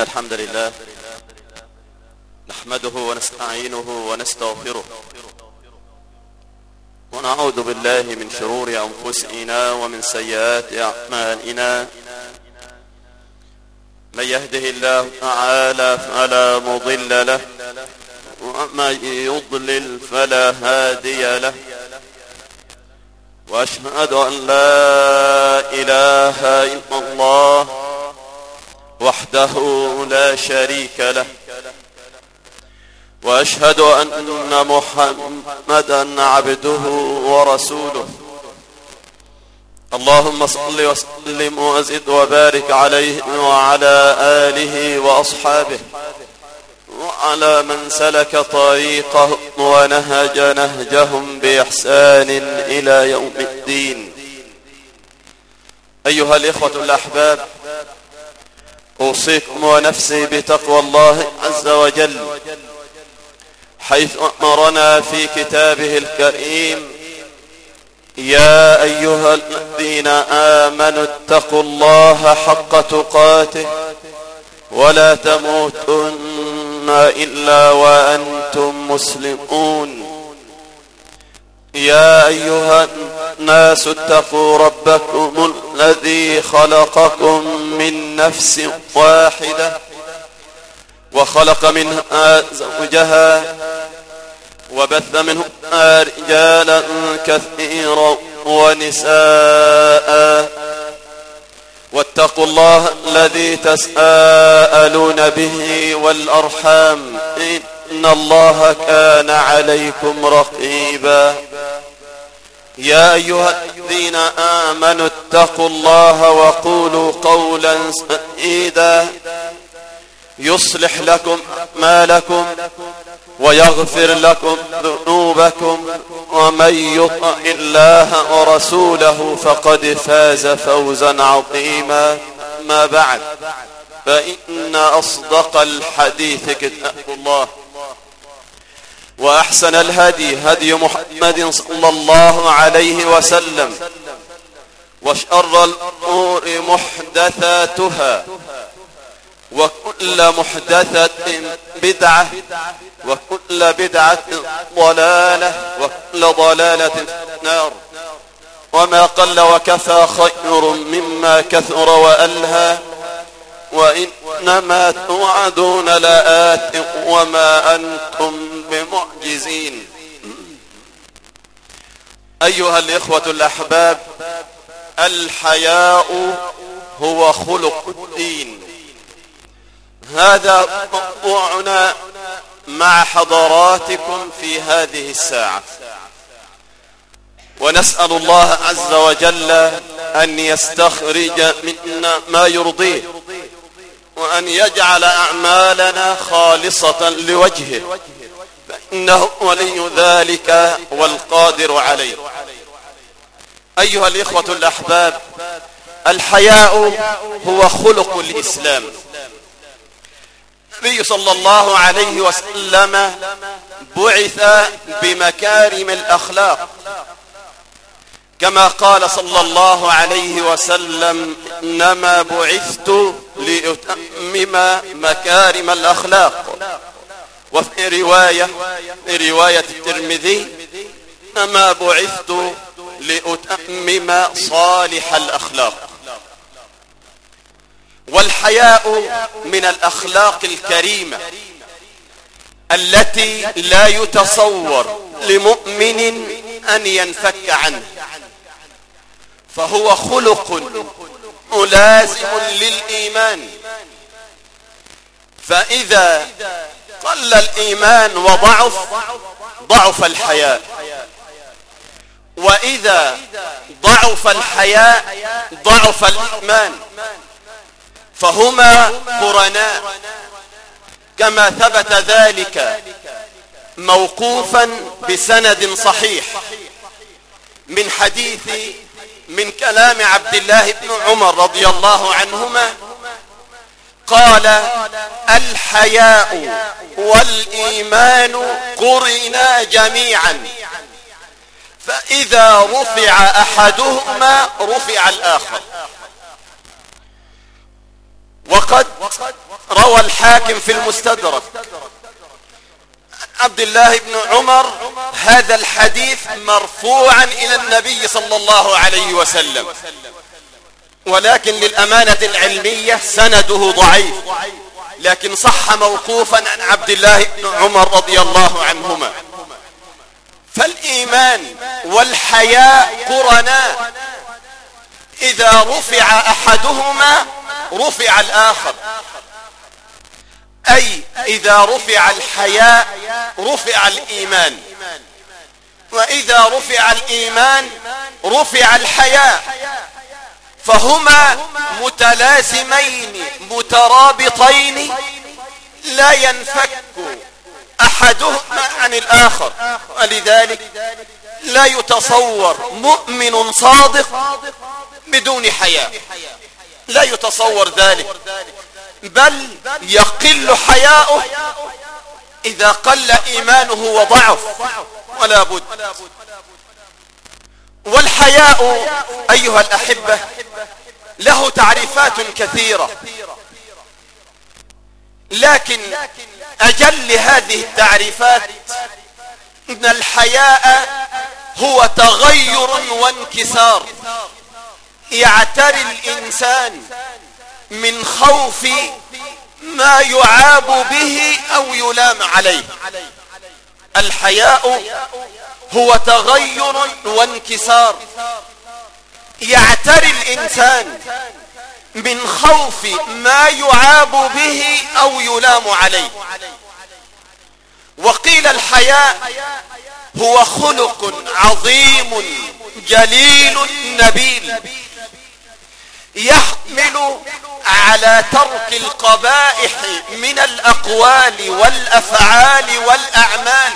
الحمد لله نحمده ونستعينه ونستغفره ونعوذ بالله من شرور أنفسنا ومن سيئات أعمالنا. من يهده الله تعالى فلا مضل له ومن يضلل فلا هادي له، وأشهد أن لا إله إلا الله وحده لا شريك له، وأشهد أن محمدا عبده ورسوله. اللهم صل وسلم وزد وبارك عليه وعلى آله وأصحابه وعلى من سلك طريقه ونهج نهجهم بإحسان إلى يوم الدين. أيها الإخوة الأحباب، أوصيكم ونفسي بتقوى الله عز وجل، حيث أمرنا في كتابه الكريم: يا أيها الذين آمنوا اتقوا الله حق تقاته ولا تموتن إلا وأنتم مسلمون. يا أيها الناس اتقوا ربكم الذي خلقكم من نفس واحدة وخلق منها زوجها وبث منهما رجالا كثيرا ونساء، واتقوا الله الذي تساءلون به والأرحام إن الله كان عليكم رقيبا. يا أيها الذين آمنوا اتقوا الله وقولوا قولا سديدا يصلح لكم أعمالكم ويغفر لكم ذنوبكم، ومن يطع الله ورسوله فقد فاز فوزا عظيما. ما بعد، فإن أصدق الحديث كتاب الله، وأحسن الهدي هدي محمد صلى الله عليه وسلم، وشر الأمور محدثاتها، وكل محدثة بدعة، وكل بدعة ضلالة، وكل ضلالة في النار. وما قل وكفى خير مما كثر وألهى، وإنما توعدون لآت وما أنتم بمعجزين. أيها الإخوة الأحباب، الحياء هو خلق الدين. هذا موضوعنا مع حضراتكم في هذه الساعة، ونسأل الله عز وجل أن يستخرج منا ما يرضيه، وأن يجعل أعمالنا خالصة لوجهه، فإنه ولي ذلك والقادر عليه. أيها الإخوة الأحباب، الحياء هو خلق الإسلام. النبي صلى الله عليه وسلم بعث بمكارم الأخلاق، كما قال صلى الله عليه وسلم: إنما بعثت لأتمم مكارم الأخلاق. وفي رواية الترمذي: إنما بعثت لأتمم صالح الأخلاق. والحياء من الأخلاق الكريمة التي لا يتصور لمؤمن أن ينفك عنه، فهو خلق ملازم للإيمان. فإذا قل الإيمان ضعف الحياء، وإذا ضعف الحياء ضعف الإيمان، فهما قرناء، كما ثبت ذلك موقوفا بسند صحيح من كلام عبد الله بن عمر رضي الله عنهما قال: الحياء والإيمان قرنا جميعا، فإذا رفع أحدهما رفع الآخر. وقد روى الحاكم في المستدرك عبد الله بن عمر هذا الحديث مرفوعا إلى النبي صلى الله عليه وسلم، ولكن للأمانة العلمية سنده ضعيف، لكن صح موقوفا عن عبد الله بن عمر رضي الله عنهما. فالإيمان والحياء قرناء، إذا رفع أحدهما رفع الآخر، أي إذا رفع الحياء رفع الإيمان، وإذا رفع الإيمان رفع الحياء، فهما متلازمين مترابطين لا ينفك أحدهما عن الآخر. ولذلك لا يتصور مؤمن صادق بدون حياء، لا يتصور ذلك، بل يقل حياؤه إذا قل إيمانه وضعف، ولا بد. والحياء أيها الأحبة له تعريفات كثيرة، لكن أجل هذه التعريفات إن الحياء هو تغير وانكسار يعتري الإنسان من خوف ما يعاب به أو يلام عليه. الحياء هو تغير وانكسار يعتري الإنسان من خوف ما يعاب به أو يلام عليه. وقيل الحياء هو خلق عظيم جليل نبيل يحمل على ترك القبائح من الأقوال والأفعال والأعمال،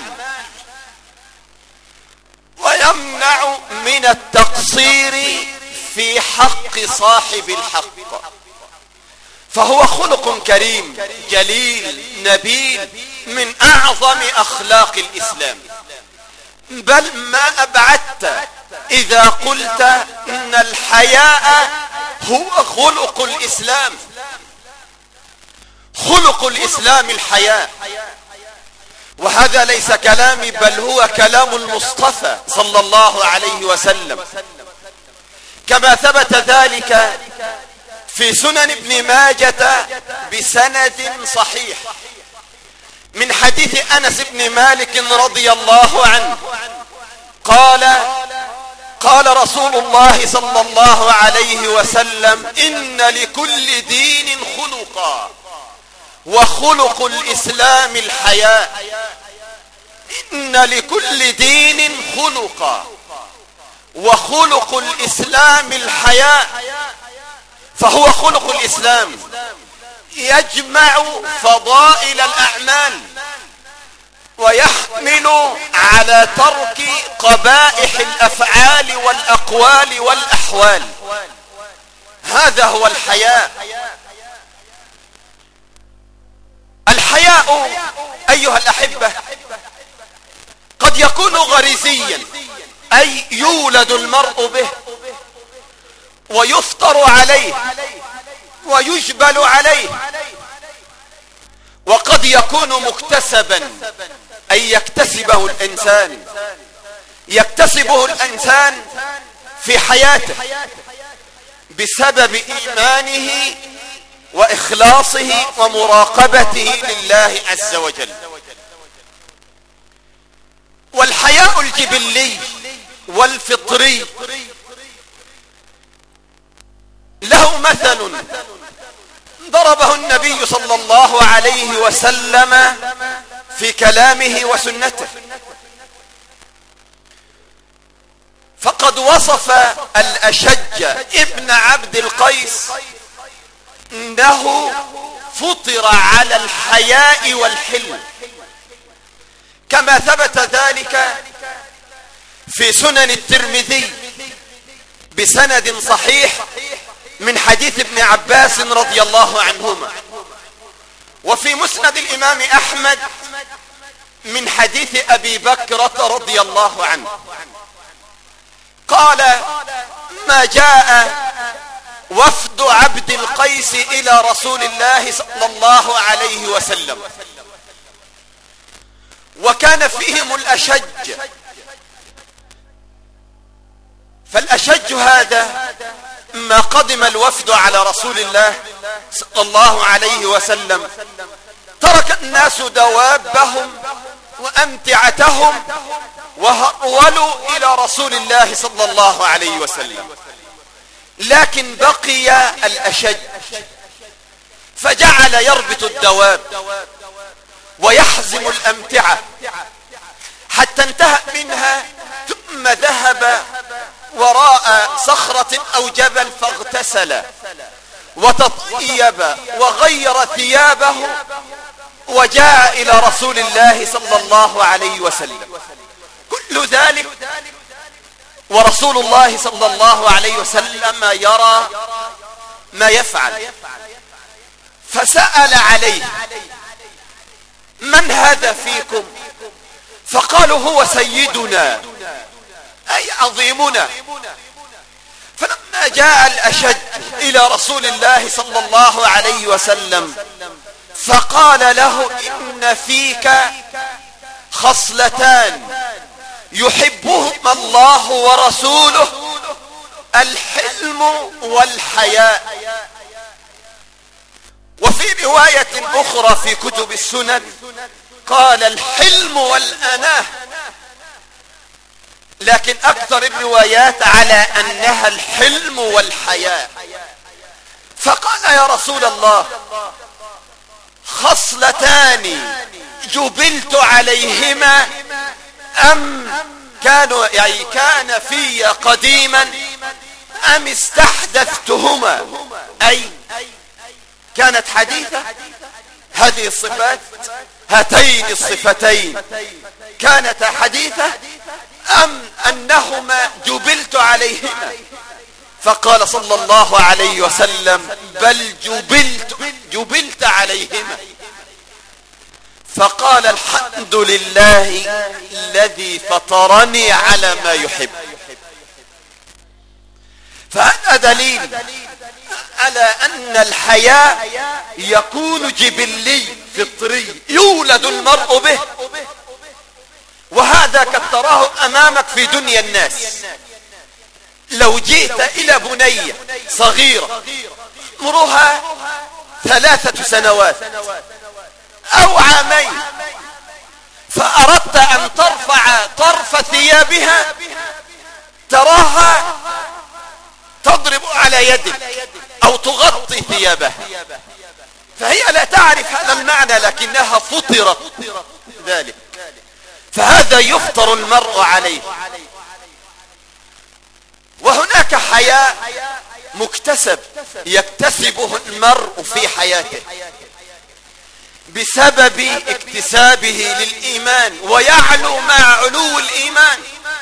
ويمنع من التقصير في حق صاحب الحق. فهو خلق كريم جليل نبيل من أعظم أخلاق الإسلام، بل ما أبعدت إذا قلت إن الحياء هو خلق الإسلام. خلق الإسلام الحياء، وهذا ليس كلامي بل هو كلام المصطفى صلى الله عليه وسلم، كما ثبت ذلك في سنن ابن ماجة بسند صحيح من حديث أنس بن مالك رضي الله عنه قال رسول الله صلى الله عليه وسلم: إن لكل دين خلقا وخلق الإسلام الحياء. إن لكل دين خلقا وخلق الإسلام الحياء، فهو خلق الإسلام يجمع فضائل الأعمال ويحمل على ترك قبائح الأفعال والأقوال والأحوال. هذا هو الحياء. الحياء أيها الأحبة قد يكون غريزيا، أي يولد المرء به ويفطر عليه ويجبل عليه، وقد يكون مكتسبا، أي يكتسبه الإنسان في حياته بسبب إيمانه وإخلاصه ومراقبته لله عز وجل. والحياء الجبلي والفطري له مثل ضربه النبي صلى الله عليه وسلم في كلامه وسنته، فقد وصف الأشج ابن عبد القيس إنه فطر على الحياء والحلم، كما ثبت ذلك في سنن الترمذي بسند صحيح من حديث ابن عباس رضي الله عنهما، وفي مسند الإمام أحمد من حديث أبي بكرة رضي الله عنه قال: ما جاء وفد عبد القيس إلى رسول الله صلى الله عليه وسلم، وكان فيهم الأشج. فالأشج هذا ما قدم الوفد على رسول الله صلى الله عليه وسلم ترك الناس دوابهم وأمتعتهم وهرولوا إلى رسول الله صلى الله عليه وسلم، لكن بقي الأشج، فجعل يربط الدواب ويحزم الأمتعة حتى انتهى منها، ثم ذهب وراء صخرة أو جبل فاغتسل وتطيب وغير ثيابه وجاء إلى رسول الله صلى الله عليه وسلم. كل ذلك ورسول الله صلى الله عليه وسلم يرى ما يفعل، فسأل عليه: من هذا فيكم؟ فقالوا: هو سيدنا أي عظيمنا. فلما جاء الأشج إلى رسول الله صلى الله عليه وسلم فقال له: إن فيك خصلتان يحبهما الله ورسوله، الحلم والحياء. وفي رواية أخرى في كتب السنن قال: الحلم والأناه، لكن أكثر الروايات على أنها الحلم والحياء. فقال: يا رسول الله، خصلتان جبلت عليهما أم كان في قديما أم استحدثتهما؟ أي كانت حديثة هذه الصفات، هاتين الصفتين كانت حديثة أم أنهما جبلت عليهما؟ فقال صلى الله عليه وسلم: بل جبلت عليهما. فقال: الحمد لله الذي فطرني على ما يحب. فهذا دليل على أن الحياء يكون جبلي فطري يولد المرء به، وهذا قد تراه أمامك في دنيا الناس. لو جئت إلى بنية صغيرة عمرها 3 سنوات أو عامين فأردت أن ترفع طرف ثيابها، تراها تضرب على يدك أو تغطي ثيابها، فهي لا تعرف هذا المعنى لكنها فطرت ذلك، فهذا يفطر المرء عليه. وهناك حياء مكتسب يكتسبه المرء في حياته بسبب اكتسابه للإيمان، ويعلو مع علو الإيمان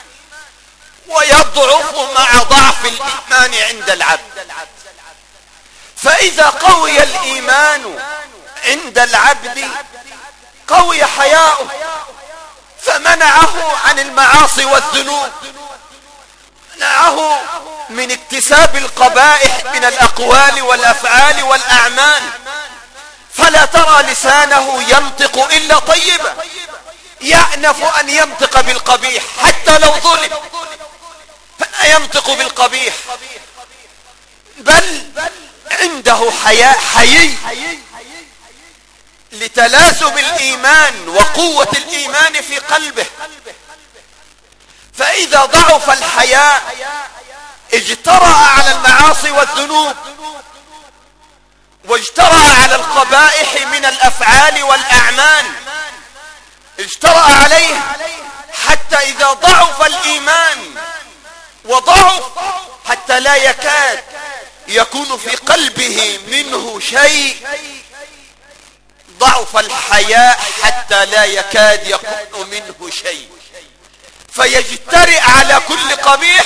ويضعف مع ضعف الإيمان عند العبد. فإذا قوي الإيمان عند العبد قوي حياؤه، فمنعه عن المعاصي والذنوب، منعه من اكتساب القبائح من الأقوال والأفعال والأعمال، فلا ترى لسانه ينطق إلا طيبا، يأنف أن ينطق بالقبيح حتى لو ظلم، فلا ينطق بالقبيح، بل عنده حياء حيي لتلاسب الإيمان وقوة الإيمان في قلبه. فإذا ضعف الحياء اجترأ على المعاصي والذنوب، واجترأ على القبائح من الأفعال والأعمال، اجترأ عليه حتى إذا ضعف الإيمان وضعف حتى لا يكاد يكون في قلبه منه شيء، ضعف الحياء حتى لا يكاد يكون منه شيء، فيجترئ على كل قبيح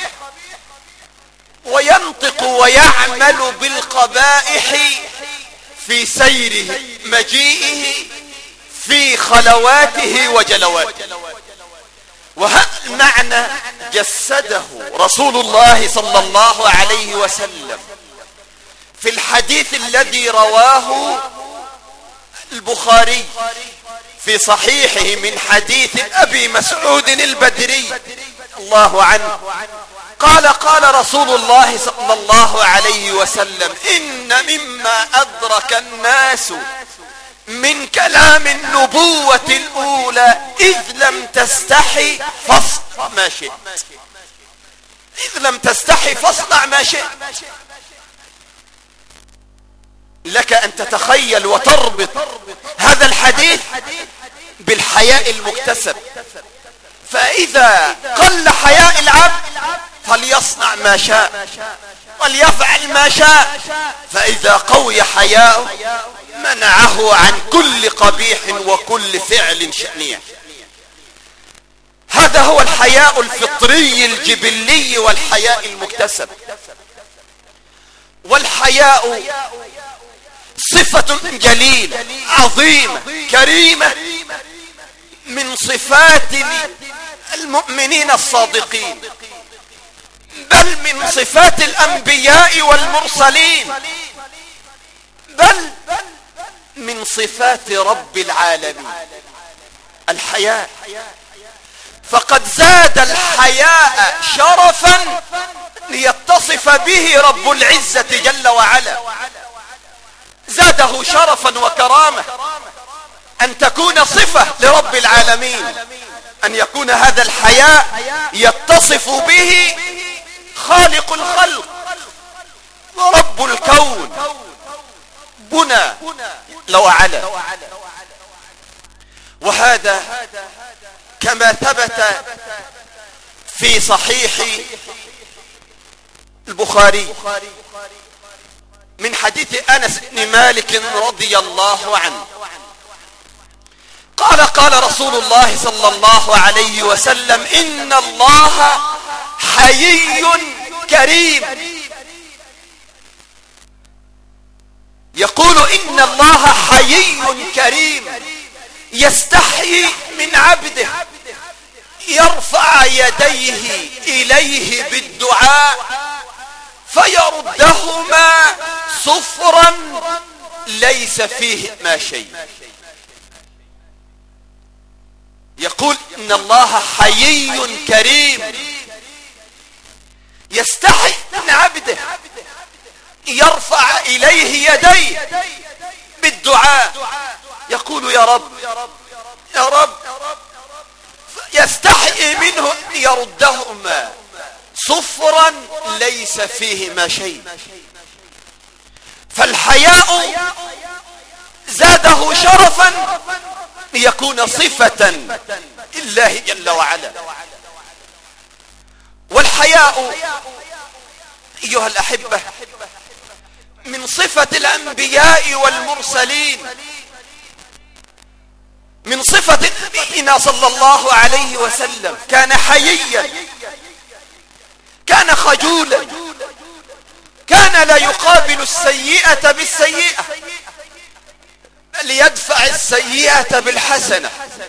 وينطق ويعمل بالقبائح في سيره مجيئه في خلواته وجلواته. وهذا المعنى جسده رسول الله صلى الله عليه وسلم في الحديث الذي رواه البخاري في صحيحه من حديث أبي مسعود البدري الله عنه قال رسول الله صلى الله عليه وسلم: إن مما أدرك الناس من كلام النبوة الأولى إذ لم تستحي فاصنع ما شئت. إذ لم تستحي فاصنع ما شئت. لك أن تتخيل وتربط هذا الحديث بالحياء المكتسب. فإذا قل حياء العبد فليصنع ما شاء وليفعل ما شاء، فإذا قوي حياؤه منعه عن كل قبيح وكل فعل شنيع. هذا هو الحياء الفطري الجبلي والحياء المكتسب. والحياء صفة جليلة عظيمة كريمة من صفات المؤمنين الصادقين، بل من صفات الأنبياء والمرسلين، بل من صفات رب العالمين الحياء. فقد زاد الحياء شرفا ليتصف به رب العزة جل وعلا، زاده شرفا وكرامة أن تكون صفة لرب العالمين، أن يكون هذا الحياء يتصف به خالق الخلق ورب الكون بنى لو على. وهذا كما ثبت في صحيح البخاري من حديث أنس بن مالك رضي الله عنه قال رسول الله صلى الله عليه وسلم: إن الله حيي كريم. يقول: إن الله حيي كريم يستحيي من عبده يرفع يديه إليه بالدعاء فيردهما صفرا ليس فيه ما شيء. يقول: إن الله حيي كريم يستحي من عبده يرفع إليه يديه بالدعاء، يقول: يا رب يا رب، يستحي منه أن يردهما صفرا ليس فيهما شيء. فالحياء زاده شرفا ليكون صفة لله جل وعلا. والحياء أيها الأحبة من صفة الأنبياء والمرسلين، من صفة نبينا صلى الله عليه وسلم. كان حييا، كان خجولا، كان لا يقابل السيئة بالسيئة بل يدفع السيئة بالحسنة،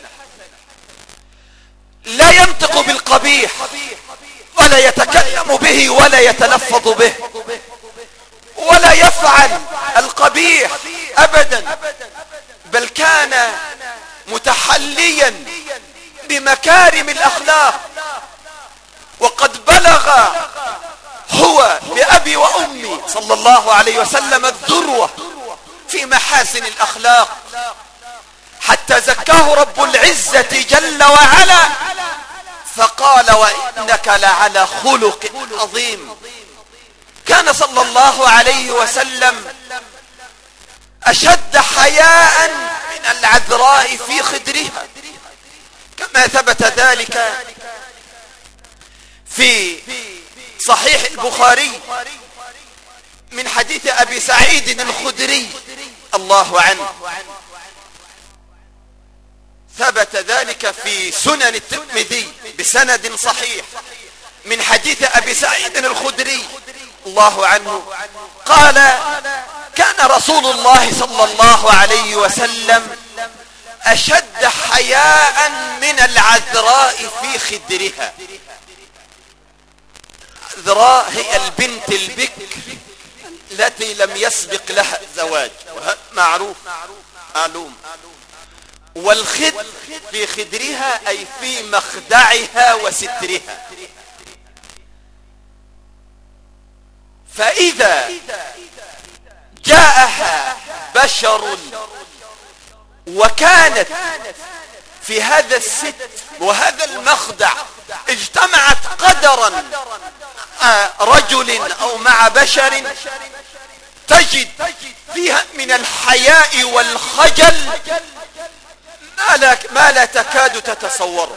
لا ينطق بالقبيح ولا يتكلم به ولا يتلفظ به ولا يفعل القبيح أبدا، بل كان متحليا بمكارم الأخلاق. وقد بلغ هو بأبي وأمي صلى الله عليه وسلم الذروة في محاسن الأخلاق، حتى زكاه رب العزة جل وعلا فقال: وإنك لعلى خلق عظيم. كان صلى الله عليه وسلم أشد حياء من العذراء في خدرها، كما ثبت ذلك في صحيح البخاري من حديث أبي سعيد الخدري الله عنه. ثبت ذلك في سنن الترمذي بسند صحيح من حديث أبي سعيد الخدري الله عنه قال: كان رسول الله صلى الله عليه وسلم أشد حياء من العذراء في خدرها. العذراء هي البنت البكر التي لم يسبق لها زواج، معروف معلوم. والخدر في خدرها أي في مخدعها وسترها. فإذا جاءها بشر وكانت في هذا الستر وهذا المخدع اجتمعت قدرا رجل أو مع بشر، تجد فيها من الحياء والخجل ما لا تكاد تتصوره،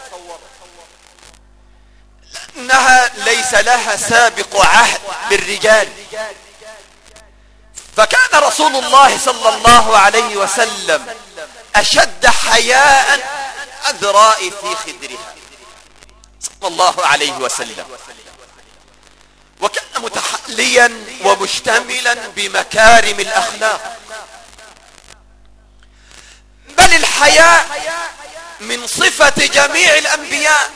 لأنها ليس لها سابق عهد بالرجال. فكان رسول الله صلى الله عليه وسلم أشد حياء أذراء في خدرها صلى الله عليه وسلم، وكان متحليا ومشتملا بمكارم الأخلاق. بل الحياء من صفة جميع الأنبياء.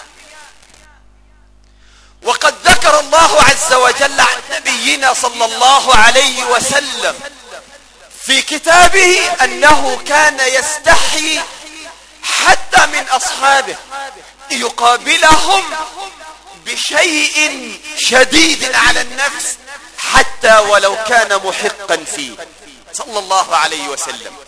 وقد ذكر الله عز وجل عن نبينا صلى الله عليه وسلم في كتابه أنه كان يستحي حتى من أصحابه، يقابلهم بشيء شديد على النفس حتى ولو كان محقا فيه صلى الله عليه وسلم.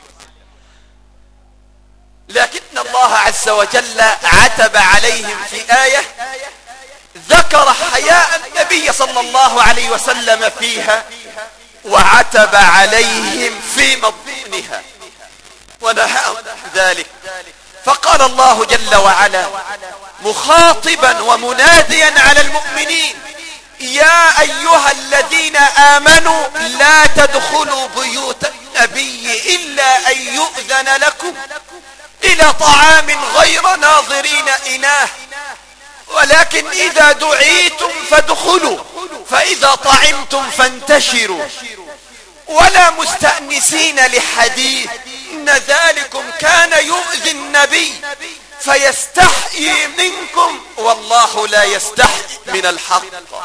لكن الله عز وجل عتب عليهم في آية ذكر حياء النبي صلى الله عليه وسلم فيها، وعتب عليهم في مضمونها ونهاهم ذلك. فقال الله جل وعلا مخاطبا ومناديا على المؤمنين: يا أيها الذين آمنوا لا تدخلوا بيوت النبي إلا أن يؤذن لكم إلى طعام غير ناظرين إناه، ولكن إذا دعيتم فادخلوا، فإذا طعمتم فانتشروا ولا مستأنسين لحديث، إن ذلكم كان يؤذي النبي فيستحيي منكم والله لا يستحيي من الحق.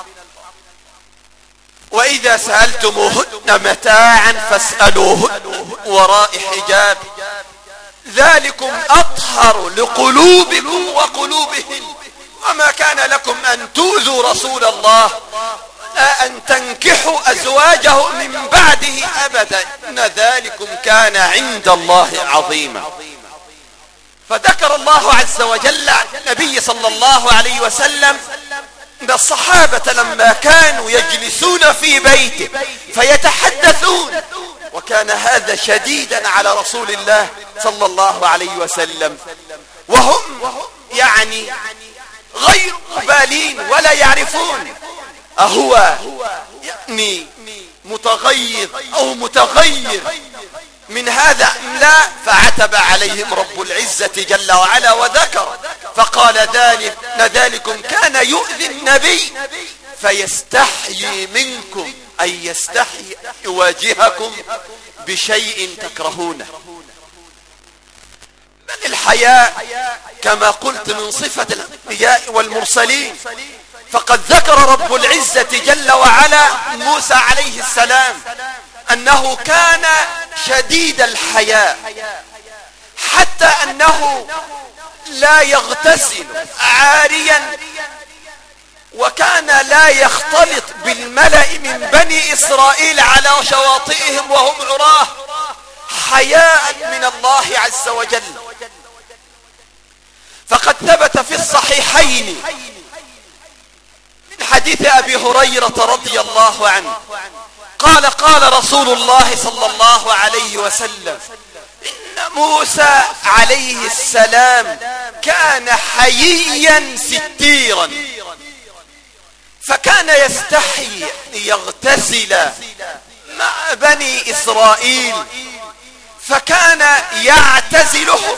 وإذا سألتموهن متاعا فاسألوهن وراء حجاب، ذلكم أطهر لقلوبكم وقلوبهن، وما كان لكم أن تؤذوا رسول الله لا أن تنكحوا أزواجه من بعده أبدا، إن ذلكم كان عند الله عظيما. فذكر الله عز وجل عن النبي صلى الله عليه وسلم أن الصحابة لما كانوا يجلسون في بيته فيتحدثون، وكان هذا شديدا على رسول الله صلى الله عليه وسلم، وهم يعني غير مبالين ولا يعرفون أهو يعني متغيظ أو متغير من هذا أم لا. فعتب عليهم رب العزة جل وعلا وذكر فقال ذلكم كان يؤذي النبي فيستحيي منكم، أي يستحيي يواجهكم بشيء تكرهونه. بل الحياء كما قلت من صفة الأنبياء والمرسلين، فقد ذكر رب العزة جل وعلا موسى عليه السلام أنه كان شديد الحياء حتى أنه لا يغتسل عاريا، وكان لا يختلط بالملأ من بني إسرائيل على شواطئهم وهم عراه حياء من الله عز وجل. فقد ثبت في الصحيحين من حديث أبي هريرة رضي الله عنه قال رسول الله صلى الله عليه وسلم: إن موسى عليه السلام كان حييا ستيرا، فكان يستحي يغتسل مع بني إسرائيل، فكان يعتزلهم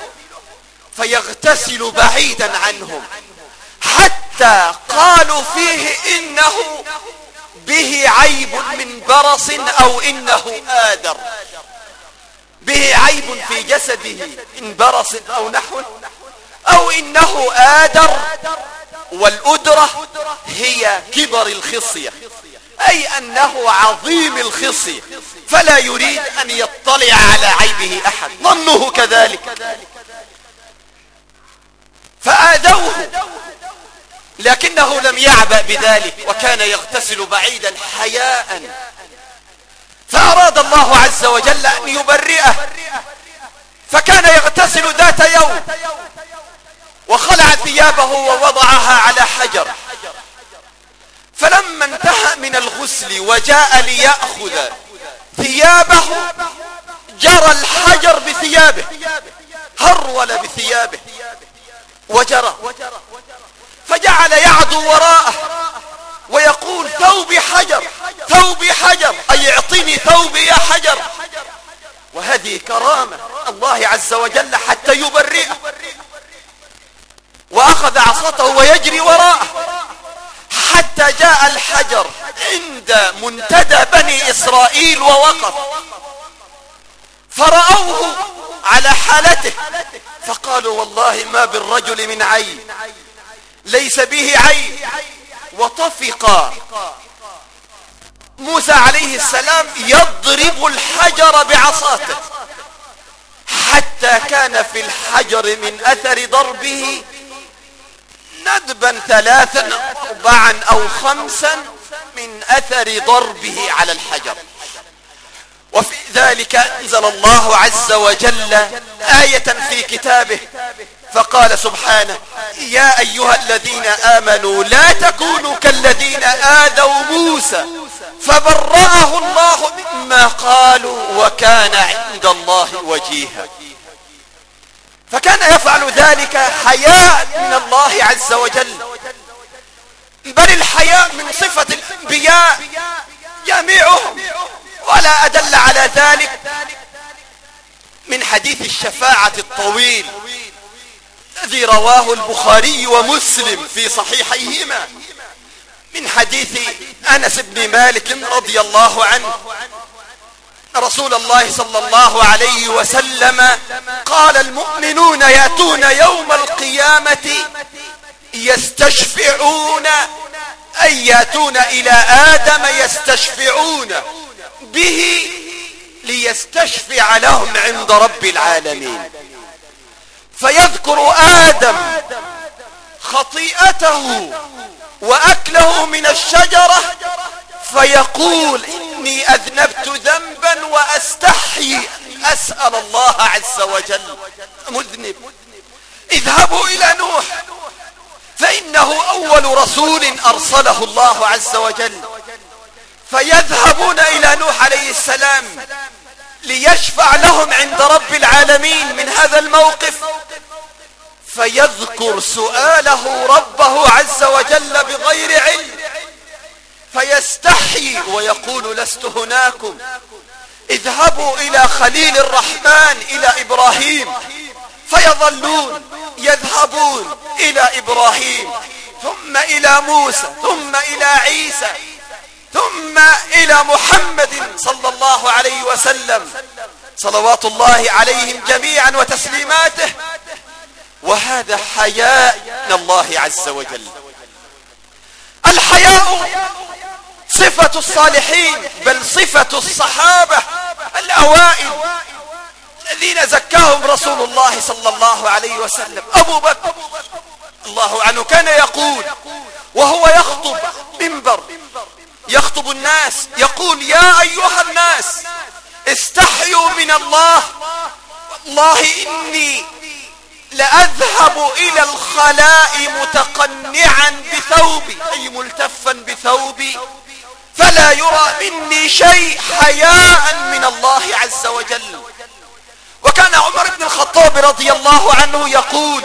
فيغتسل بعيدا عنهم، حتى قالوا فيه إنه به عيب من برص أو إنه آدر، به عيب في جسده من برص أو نحوه، أو إنه آدر. والأدرة هي كبر الخصية أي أنه عظيم الخصي فلا يريد أن يطلع على عيبه أحد، ظنه كذلك، فآذوه، لكنه لم يعبأ بذلك وكان يغتسل بعيدا حياء، فأراد الله عز وجل أن يبرئه، فكان يغتسل ذات يوم وخلع ثيابه ووضعها على حجر، فلما انتهى من الغسل وجاء ليأخذ ثيابه جرى الحجر بثيابه، هرول بثيابه وجرى، فجعل يعدو وراءه ويقول ثوبي حجر ثوبي حجر، أي اعطني ثوبي يا حجر. وهذه كرامة الله عز وجل حتى يبرئه، وأخذ عصته ويجري وراءه حتى جاء الحجر عند منتدى بني إسرائيل ووقف، فرأوه على حالته فقالوا والله ما بالرجل من عيب، ليس به عيب. وطفق موسى عليه السلام يضرب الحجر بعصاته حتى كان في الحجر من أثر ضربه ندبا 3 4 أو 5 من أثر ضربه على الحجر. وفي ذلك أنزل الله عز وجل آية في كتابه فقال سبحانه يا أيها الذين آمنوا لا تكونوا كالذين آذوا موسى فبرأه الله مما قالوا وكان عند الله وجيها. فكان يفعل ذلك حياء من الله عز وجل، بل الحياء من صفة الأنبياء جميعهم. ولا أدل على ذلك من حديث الشفاعة الطويل الذي رواه البخاري ومسلم في صحيحيهما من حديث أنس بن مالك رضي الله عنه رسول الله صلى الله عليه وسلم قال المؤمنون يأتون يوم القيامة يستشفعون، أي يأتون إلى آدم يستشفعون به ليستشفع لهم عند رب العالمين، فيذكر آدم خطيئته وأكله من الشجرة فيقول إني أذنبت ذنبا وأستحي أسأل الله عز وجل مذنب، اذهبوا إلى نوح فإنه أول رسول أرسله الله عز وجل، فيذهبون إلى نوح عليه السلام ليشفع لهم عند رب العالمين من هذا الموقف، فيذكر سؤاله ربه عز وجل بغير علم فيستحي ويقول لست هناكم، اذهبوا إلى خليل الرحمن إلى إبراهيم، فيظلون يذهبون إلى إبراهيم ثم إلى موسى ثم إلى عيسى ثم إلى محمد صلى الله عليه وسلم صلوات الله عليهم جميعا وتسليماته. وهذا حياء من الله عز وجل. الحياء صفة الصالحين بل صفة الصحابة الأوائل الذين زكاهم رسول الله صلى الله عليه وسلم. أبو بكر الله عنه كان يقول وهو يخطب منبر يخطب الناس يقول يا أيها الناس استحيوا من الله، والله إني لأذهب إلى الخلاء متقنعا بثوبي، أي ملتفا بثوبي، فلا يرى مني شيء حياء من الله عز وجل. وكان عمر بن الخطاب رضي الله عنه يقول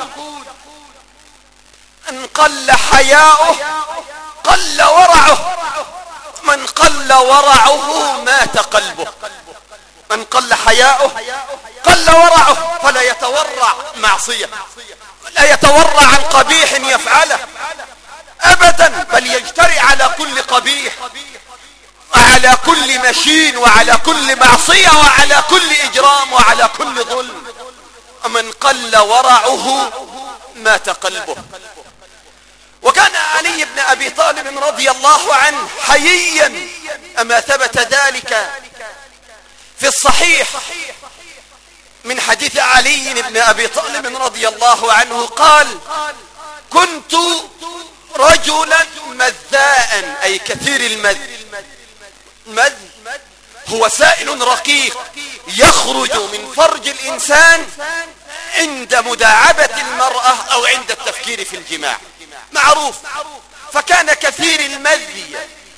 من قل حياؤه قل ورعه، من قل ورعه مات قلبه. من قل حياؤه قل ورعه، فلا يتورع معصية لا يتورع عن قبيح يفعله أبدا، بل يجترئ على كل قبيح وعلى كل مشين وعلى كل معصية وعلى كل إجرام وعلى كل ظلم. ومن قل ورعه مات قلبه. وكان علي بن أبي طالب رضي الله عنه حييا، أما ثبت ذلك في الصحيح من حديث علي بن أبي طالب رضي الله عنه قال: كنت رجلا مذاء، أي كثير المذ. المذ هو سائل رقيق يخرج من فرج الإنسان عند مداعبة المرأة أو عند التفكير في الجماع، معروف. فكان كثير المذي،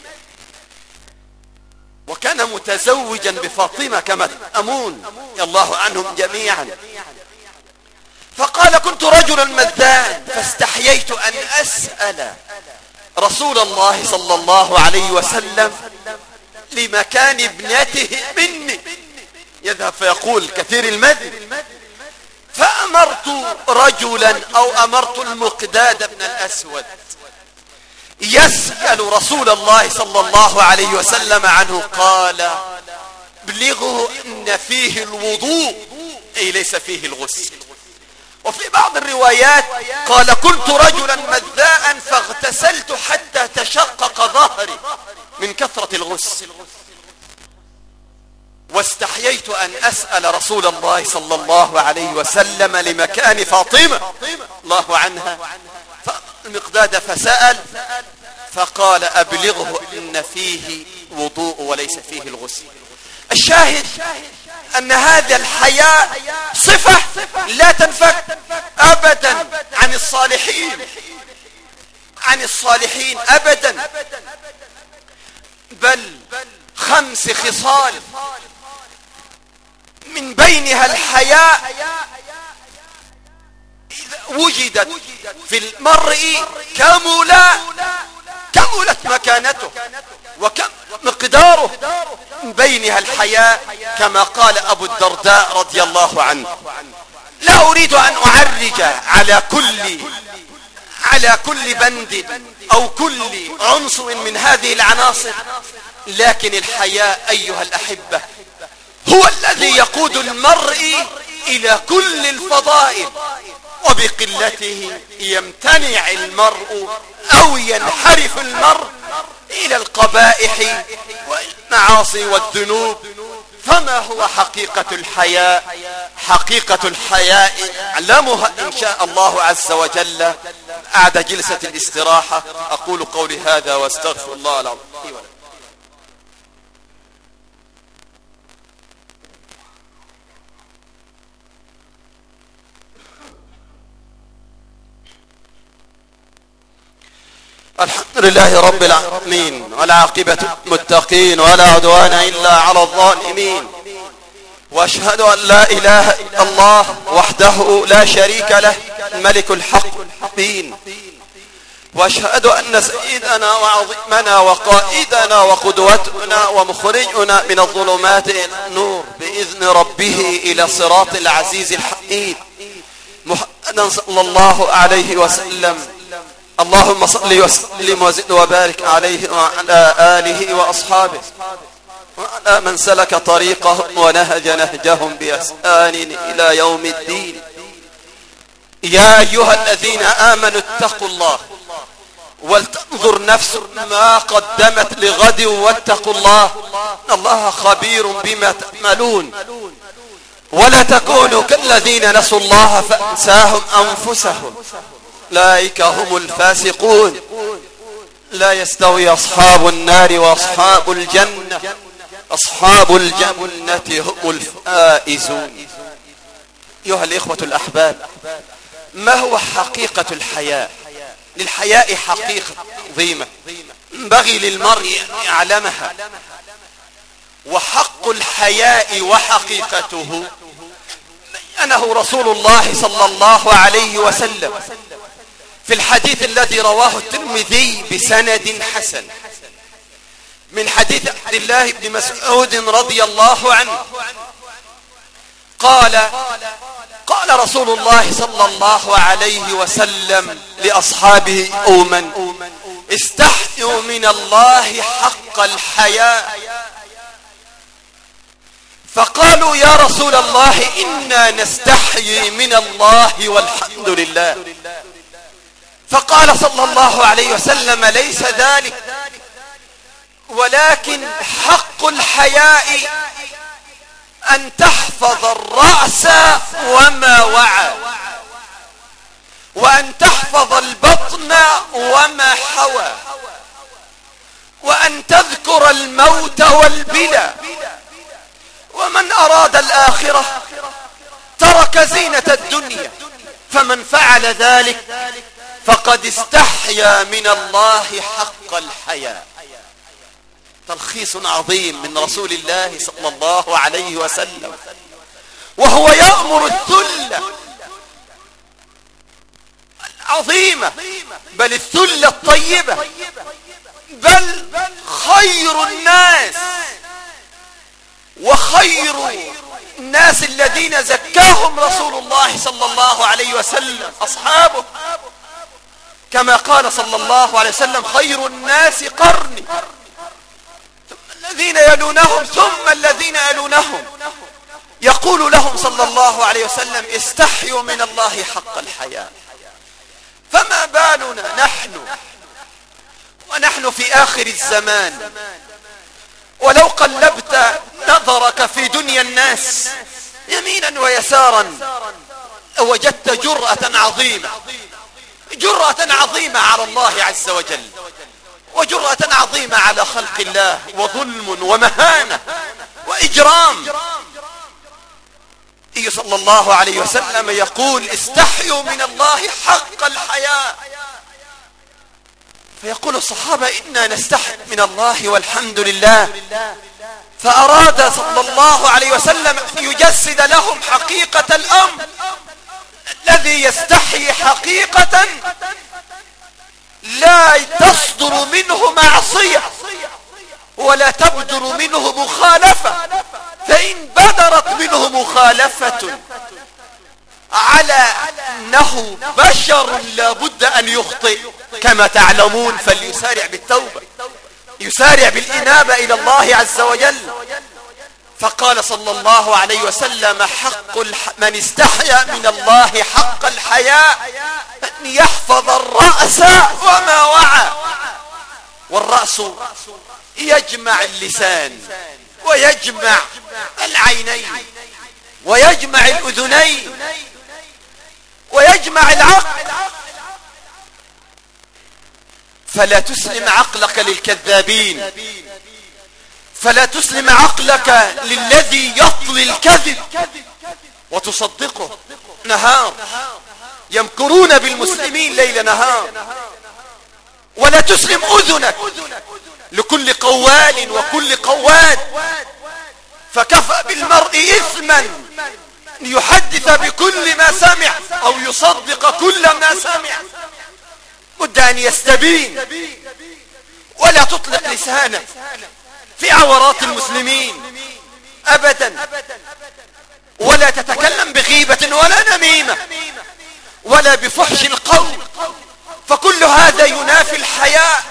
وكان متزوجا بفاطمة كما أمون الله عنهم جميعا. فقال: كنت رجلا مذاء فاستحييت أن أسأل رسول الله صلى الله عليه وسلم لمكان ابنته مني. يذهب فيقول كثير المذي، فأمرت رجلا أو أمرت المقداد بن الأسود يسأل رسول الله صلى الله عليه وسلم عنه. قال: بلغه إن فيه الوضوء، أي ليس فيه الغسل. وفي بعض الروايات قال: كنت رجلا مذاء فاغتسلت حتى تشقق ظهري من كثرة الغسل، واستحييت أن أسأل رسول الله صلى الله عليه وسلم لمكان فاطمة الله عنها. فالمقداد فسأل فقال: أبلغه إن فيه وضوء وليس فيه الغسل. الشاهد أن هذا الحياء صفة لا تنفك أبدا عن الصالحين، عن الصالحين أبدا، بل 5 خصال من بينها الحياء إذا وجدت في المرء كملت مكانته ومقداره، من بينها الحياء كما قال أبو الدرداء رضي الله عنه: لا أريد أن أعرج على كل بند أو كل عنصر من هذه العناصر، لكن الحياء أيها الأحبة هو الذي يقود المرء إلى كل الفضائل، وبقلته يمتنع المرء أو ينحرف المرء إلى القبائح والمعاصي والذنوب. فما هو حقيقة الحياء؟ حقيقة الحياء علمها إن شاء الله عز وجل بعد جلسة الاستراحة. أقول قولي هذا واستغفر الله العظيم. الحمد لله رب العالمين، والعاقبة للمتقين، ولا عدوان إلا على الظالمين، وأشهد أن لا إله إلا الله وحده لا شريك له الملك الحق المبين، وأشهد أن سيدنا وعظيمنا وقائدنا وقدوتنا ومخرجنا من الظلمات إلى النور بإذن ربه إلى صراط العزيز الحميد محمدا صلى الله عليه وسلم. اللهم صل وسلم وزد وبارك عليه وعلى آله وأصحابه وعلى من سلك طريقهم ونهج نهجهم بإحسان إلى يوم الدين. يا أيها الذين آمنوا اتقوا الله ولتنظر نفس ما قدمت لغد واتقوا الله، الله خبير بما تعملون. ولا تكونوا كالذين نسوا الله فأنساهم أنفسهم أولئك هم الفاسقون. لا يستوي أصحاب النار وأصحاب الجنة، أصحاب الجنة هم الفائزون. أيها الإخوة الأحباب، ما هو حقيقة الحياء؟ للحياء حقيقة عظيمة ينبغي للمرء أن يعلمها. وحق الحياء وحقيقته بينه رسول الله صلى الله عليه وسلم في الحديث الذي رواه الترمذي بسند حسن من حديث عبد الله بن مسعود رضي الله عنه قال رسول الله صلى الله عليه وسلم لأصحابه يوما: استحيوا من الله حق الحياء. فقالوا: يا رسول الله إنا نستحيي من الله والحمد لله. فقال صلى الله عليه وسلم: ليس ذلك، ولكن حق الحياء أن تحفظ الرأس وما وعى، وأن تحفظ البطن وما حوى، وأن تذكر الموت والبلى. ومن أراد الآخرة ترك زينة الدنيا، فمن فعل ذلك فقد استحيا من الله حق الحياء. تلخيص عظيم من رسول الله صلى الله عليه وسلم، وهو يأمر الذلة العظيمة، بل الذلة الطيبة، بل خير الناس وخير الناس الذين زكاهم رسول الله صلى الله عليه وسلم أصحابه، كما قال صلى الله عليه وسلم: خير الناس قرني، ثم الذين يلونهم، ثم الذين يلونهم. يقول لهم صلى الله عليه وسلم: استحيوا من الله حق الحياء. فما بالنا نحن ونحن في آخر الزمان، ولو قلبت نظرك في دنيا الناس يمينا ويسارا وجدت جرأة عظيمة على الله عز وجل، وجرأة عظيمة على خلق الله، وظلم ومهانة وإجرام. صلى الله عليه وسلم يقول: استحيوا من الله حق الحياء. فيقول الصحابة: إنا نستحي من الله والحمد لله. فأراد صلى الله عليه وسلم أن يجسد لهم حقيقة الأمر. الذي يستحي حقيقة لا تصدر منه معصية ولا تبدر منه مخالفة، فإن بدرت منه مخالفة على أنه بشر لا بد أن يخطئ كما تعلمون، فليسارع بالتوبة، يسارع بالإنابة إلى الله عز وجل. فقال صلى الله عليه وسلم: من استحيا من الله حق الحياء أن يحفظ الرأس وما وعى. والرأس يجمع اللسان، ويجمع العينين، ويجمع الأذنين، ويجمع العقل. فلا تسلم عقلك للكذابين، فلا تسلم عقلك للذي يطلي الكذب وتصدقه نهار. يمكرون بالمسلمين ليل نهار. ولا تسلم أذنك لكل قوال وكل قواد، فكفى بالمرء إثما أن يحدث بكل ما سمع أو يصدق كل ما سمع. بد أن يستبين، ولا تطلق لسانك في عورات المسلمين أبدا، ولا تتكلم بغيبة ولا نميمة ولا بفحش القول، فكل هذا ينافي الحياء.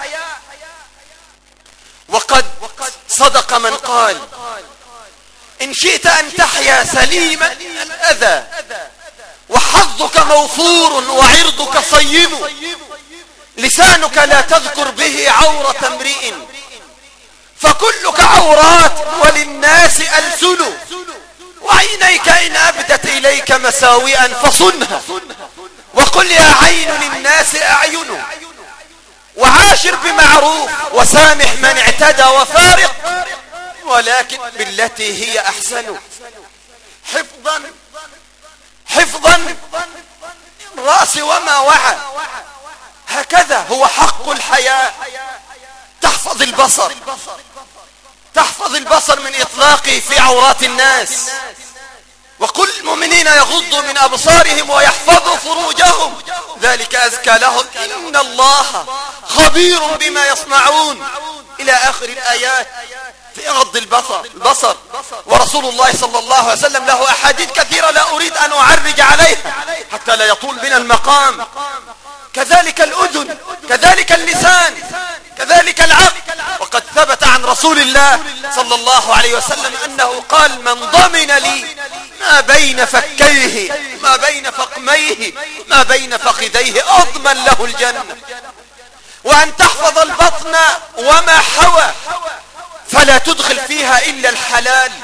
وقد صدق من قال: إن شئت أن تحيا سليما الأذى وحظك موفور وعرضك صيب، لسانك لا تذكر به عورة امرئ، فكلك عورات وللناس ألسن، وعينيك إن أبدت إليك مساوئا فصنها، وقل يا عين للناس أعين، وعاشر بمعروف وسامح من اعتدى وفارق، ولكن بالتي هي أحسن. حفظا الرأس وما وعى. هكذا هو حق الحياء. تحفظ البصر من إطلاقه في عورات الناس. وكل المؤمنين يغضوا من أبصارهم ويحفظوا فروجهم، ذلك أزكى لهم، إن الله خبير بما يصنعون، إلى آخر الآيات في غض البصر. ورسول الله صلى الله عليه وسلم له أحاديث كثيرة لا أريد أن أعرج عليها حتى لا يطول بنا المقام. كذلك الأذن، كذلك اللسان، كذلك العقل. وقد ثبت عن رسول الله صلى الله عليه وسلم أنه قال: من ضمن لي ما بين فكيه، ما بين لحميه ما بين فخذيه أضمن له الجنة. وأن تحفظ البطن وما حوى فلا تدخل فيها إلا الحلال،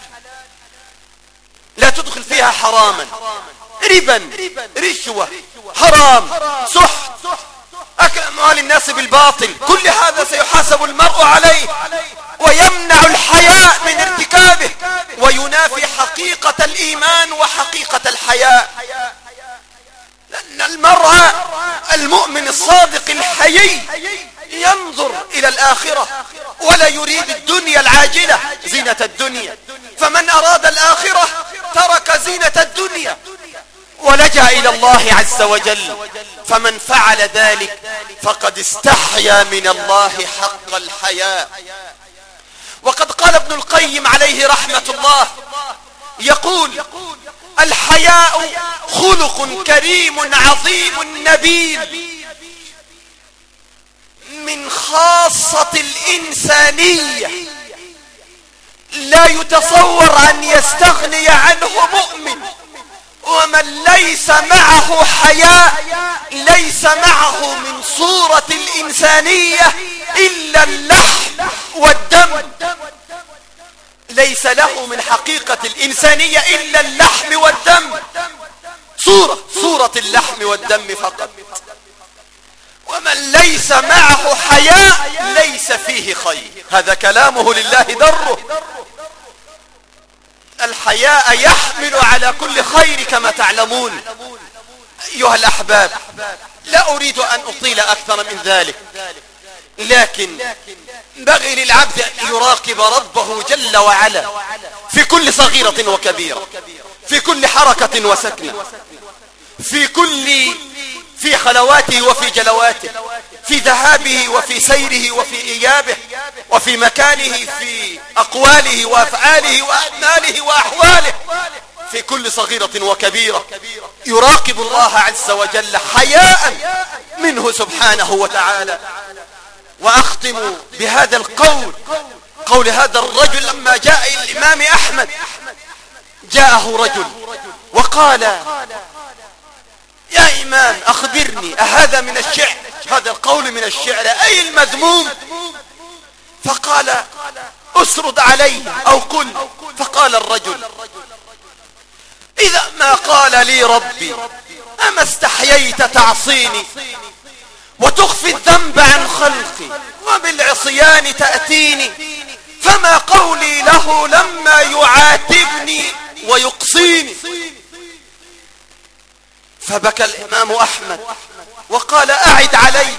لا تدخل فيها حراما، ربا، رشوة، حرام، سحت، أكل أموال الناس بالباطل، كل هذا سيحاسب المرء عليه، ويمنع الحياء من ارتكابه، وينافي حقيقة الإيمان وحقيقة الحياء. لأن المرء المؤمن الصادق الحيي ينظر إلى الآخرة ولا يريد الدنيا العاجلة زينة الدنيا. فمن أراد الآخرة ترك زينة الدنيا ولجأ إلى الله عز وجل. فمن فعل ذلك فقد استحيا من الله حق الحياء. وقد قال ابن القيم عليه رحمة الله، يقول: الحياء خلق كريم عظيم نبيل من خاصة الإنسانية، لا يتصور أن يستغني عنه مؤمن. ومن ليس معه حياء ليس معه من صورة الإنسانية إلا اللحم والدم، ليس له من حقيقة الإنسانية إلا اللحم والدم، صورة اللحم والدم فقط. ومن ليس معه حياء ليس فيه خير. هذا كلامه لله دره. الحياء يحمل على كل خير كما تعلمون. أيها الأحباب، لا أريد أن أطيل أكثر من ذلك، لكن بغي للعبد أن يراقب ربه جل وعلا في كل صغيرة وكبيرة، في كل حركة وسكنة، في خلواته وفي جلواته، في ذهابه وفي سيره وفي إيابه، وفي مكانه، في أقواله وأفعاله وأعماله وأحواله، في كل صغيرة وكبيرة يراقب الله عز وجل حياء منه سبحانه وتعالى. وأختم بهذا قول هذا الرجل لما جاء إلى الإمام أحمد. جاءه رجل وقال: يا إمام أخبرني، أهذا من الشعر؟ هذا القول من الشعر، أي المذموم؟ فقال: أسرد علي أو قل. فقال الرجل: إذا ما قال لي ربي: أما استحييت تعصيني وتخفي الذنب عن خلقي وبالعصيان تأتيني، فما قولي له لما يعاتبني ويقصيني. فبكى الإمام أحمد وقال: أعد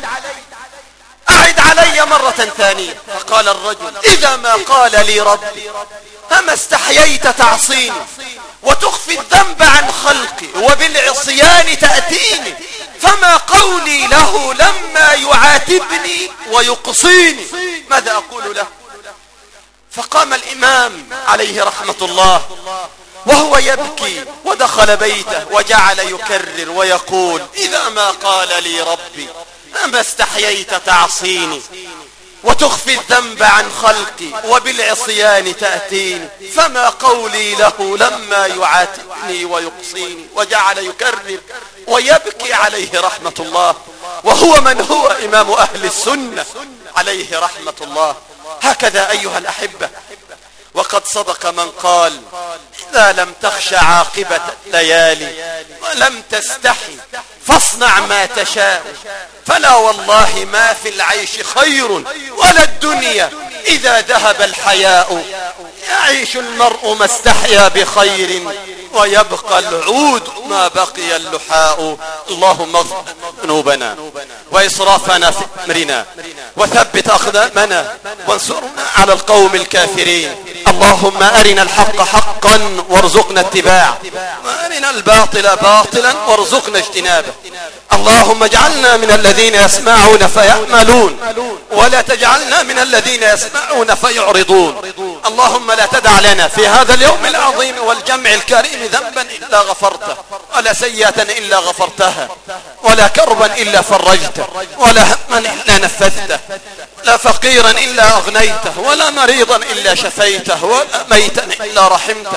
علي مرة ثانية. فقال الرجل: إذا ما قال لي ربي: أما استحييت تعصيني وتخفي الذنب عن خلقي وبالعصيان تأتيني، فما قولي له لما يعاتبني ويقصيني، ماذا أقول له؟ فقام الإمام عليه رحمة الله وهو يبكي ودخل بيته وجعل يكرر ويقول: إذا ما قال لي ربي: أما استحييت تعصيني وتخفي الذنب عن خلقي وبالعصيان تأتيني، فما قولي له لما يعاتبني ويقصيني. وجعل يكرر ويبكي عليه رحمة الله، وهو من هو إمام أهل السنة عليه رحمة الله. هكذا أيها الأحبة، وقد صدق من قال: إذا لم تخش عاقبة الليالي ولم تستحي فاصنع ما تشاء، فلا والله ما في العيش خير ولا الدنيا إذا ذهب الحياء، يعيش المرء ما استحيا بخير ويبقى العود ما بقي اللحاء. اللهم اغفر ذنوبنا وإسرافنا في أمرنا وثبت أقدامنا وانصرنا على القوم الكافرين. اللهم أرنا الحق حقا وارزقنا اتباعه، وأرنا الباطل باطلا وارزقنا اجتنابه. اللهم اجعلنا من الذين يسمعون فيعملون، ولا تجعلنا من الذين يسمعون فيعرضون. اللهم لا تدع لنا في هذا اليوم العظيم والجمع الكريم ذنبا إلا غفرته، ولا سيئة إلا غفرتها، ولا كربا إلا فرجته، ولا هما إلا نفذته، لا فقيرا إلا أغنيته، ولا مريضا إلا شفيته، ولا ميتا إلا رحمته.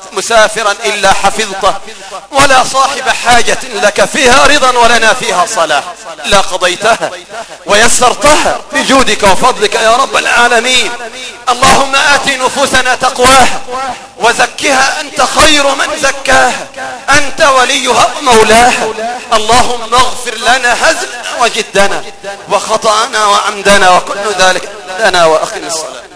مسافرا إلا حفظته، ولا صاحب حاجة لك فيها رضا ولنا فيها صلاح لا قضيتها ويسرتها بجودك وفضلك يا رب العالمين. اللهم آت نفوسنا تقواها وزكها أنت خير من زكاها، أنت وليها ومولاها. اللهم اغفر لنا هزلنا وجدنا وخطأنا وعمدنا وكل ذلك لنا، وأقم الصلاة.